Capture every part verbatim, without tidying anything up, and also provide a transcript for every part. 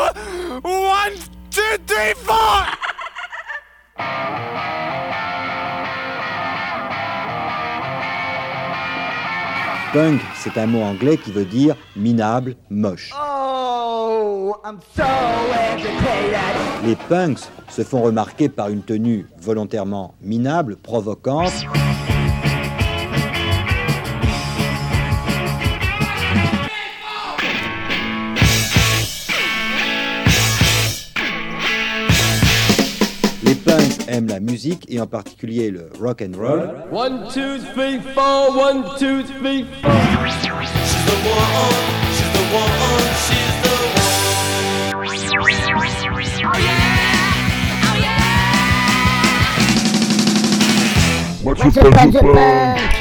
One, two, three, four. Punk, c'est un mot anglais qui veut dire minable, moche. Oh, I'm so educated. Les punks se font remarquer par une tenue volontairement minable, provocante. Les punks aiment la musique et en particulier le rock and roll. One, two, three, four, one, two, three, four. She's the one, she's the one, she's the one. Oh yeah, oh yeah. What's a punk, a punk?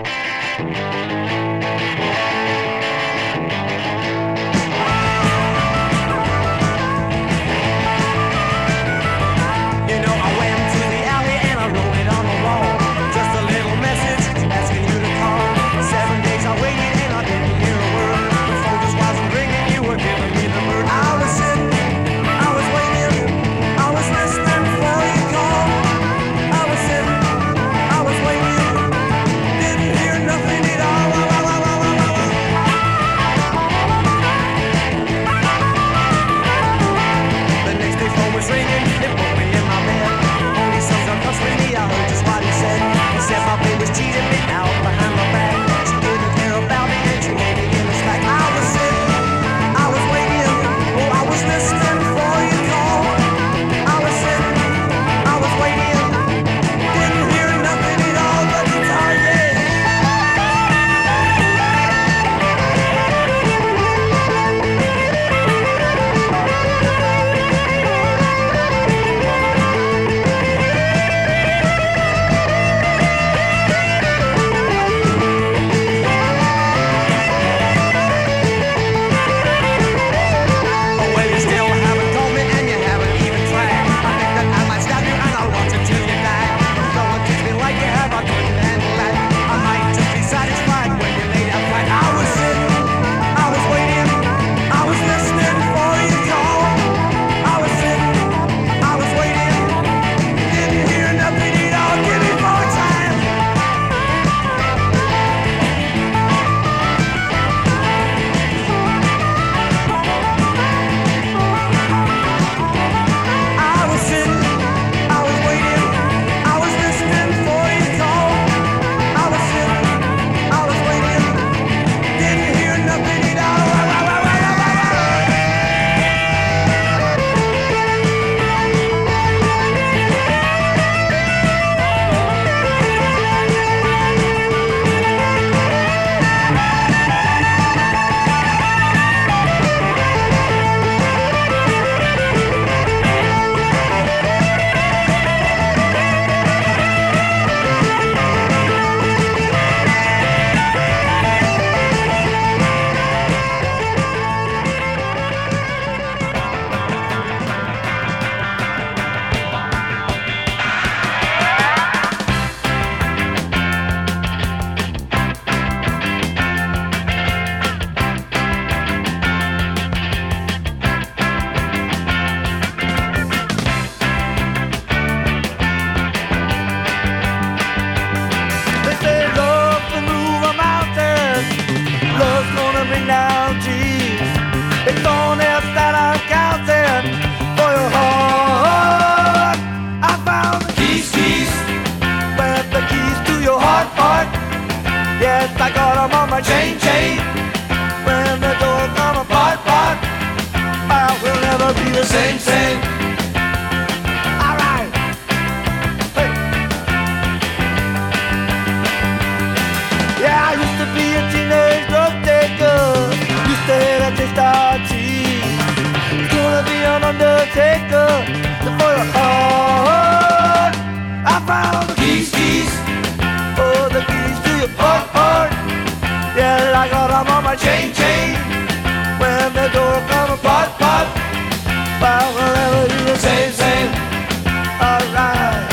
Chain, chain. When the door come apart, apart, I will never be the same, same. All right. Hey. Yeah, I used to be a teenage drug taker. Used to hate a taste of tea. Gonna be an undertaker for your heart. I found the keys, keys. Oh, the keys to your heart, heart. Yeah, I got them on my chain, chain. When the door come apart, apart, I will never be the same, same. Alright.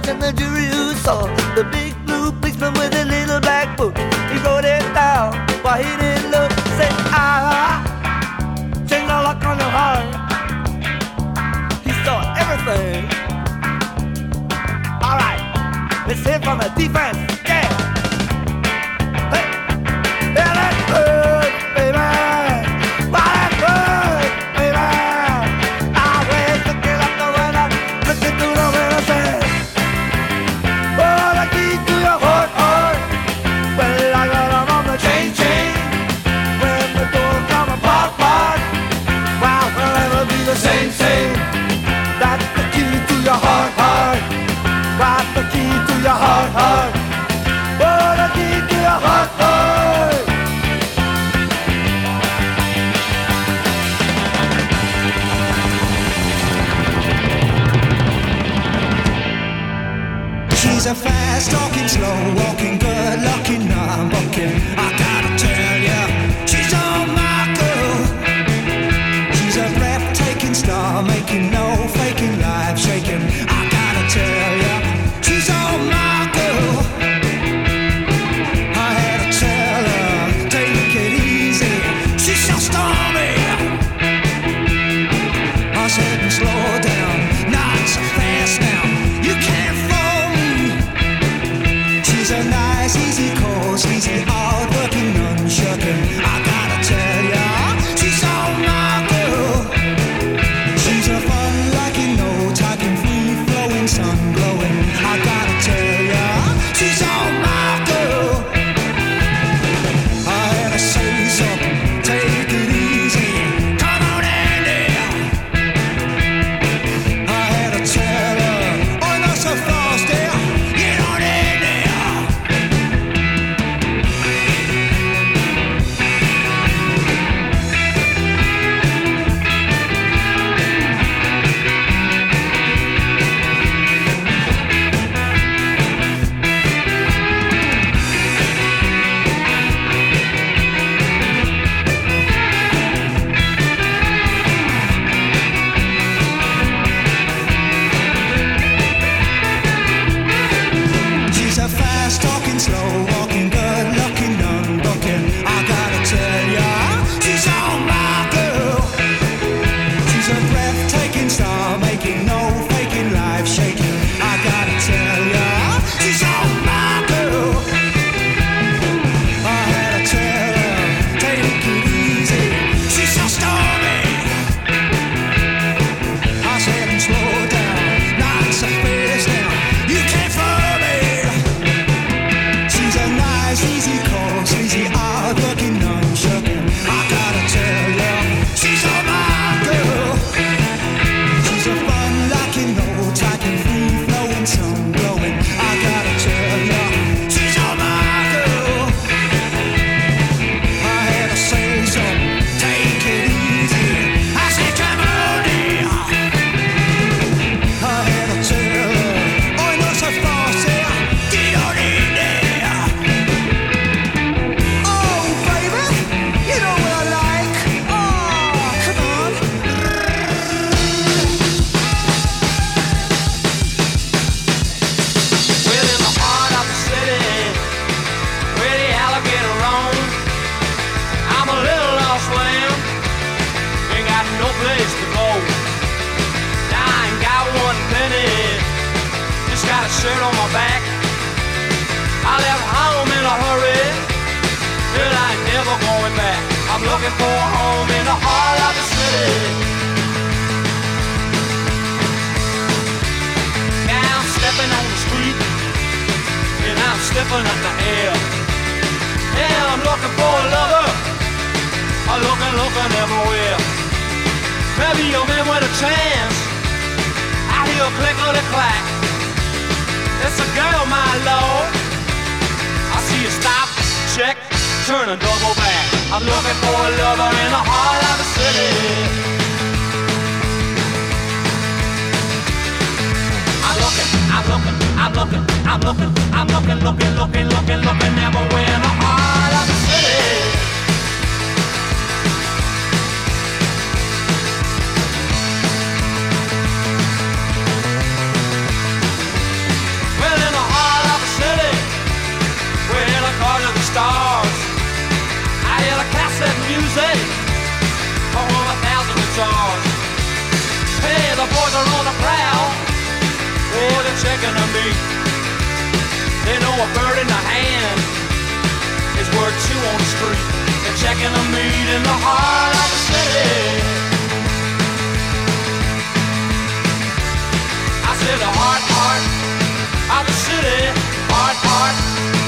and the jury who saw the big blue policeman with a little black book. He wrote it down while he didn't look. Said, ah, change the lock on your heart. He saw everything. All right, let's hear from the defense. Yeah. Hey, yeah, that's good, baby. Well, that's good, baby. I was looking up the window, looking through the window, said, oh, the key to your heart, heart. Well, I got them on the chain, chain. When the door come apart, apart. Wow, will never be the same, same. That's the key to your heart, heart. Got the key to your heart, heart. Oh, the key to your heart, heart. She's a fast talking, slow walking, good looking, non walking. I gotta tell ya, she's all my girl. She's a breathtaking star, making no faking, life shaking. I gotta tell ya, she's all my girl. I had to tell her, take it easy. She's so stormy. I said, slow down, not so fast now. You can't fool me. She's a nice, easy course, easy, hard-working, unshirking. I gotta tell ya, she's all my girl. She's a fun like you know, talking free-flowing, sun-glowing. I gotta tell ya, she's all my girl. I had to say something, take it easy. Come on in there. I had to tell her, oh, not so fast there. Get on in there. She's a fast talking, slow walking, good looking, none looking. I gotta tell ya, she's all my girl. She's a breathtaking star, making no faking, life shaking. I gotta tell ya, she's all my girl. I had to tell her, take it easy. She's so stormy. I said, slow down, not so fast now. You can't fool me. She's a nice, easy course, easy, hard-working, non-shirking. I gotta tell ya, she's all my girl. She's a fun like you know, talking free-flowing, sun-glowing. I gotta tell ya, she's all my girl. I had to say something, take it easy. I said, come on in. I had to tell her, oh, not so fast there. Get on in there. Oh, baby, you know what I like. Oh, come on. Well, in the heart of the city, where the alligator roam, I'm a little lost lamb, ain't got no place to go. Now I ain't got one penny, just got a shirt on my back. I left home in a hurry, and I ain't never going back. I'm looking for a home in the heart of the city. Now I'm stepping on the street, and I'm stepping up the air. Yeah, I'm looking for a lover, I'm looking, looking everywhere. Maybe a man with a chance, I hear a click or a clack. It's a girl, my lord. I see you stop, check, turn and double back. I'm looking for a lover in the heart of the city. I'm looking, I'm looking, I'm looking, I'm looking, I'm looking, looking, looking, looking, looking everywhere in the heart of the city. music, oh, a thousand guitars. Hey, the boys are on the prowl, oh, they're checking on me. They know a bird in the hand is worth two on the street. They're checking on me in the heart of the city. I said the heart, heart of the city, heart, heart.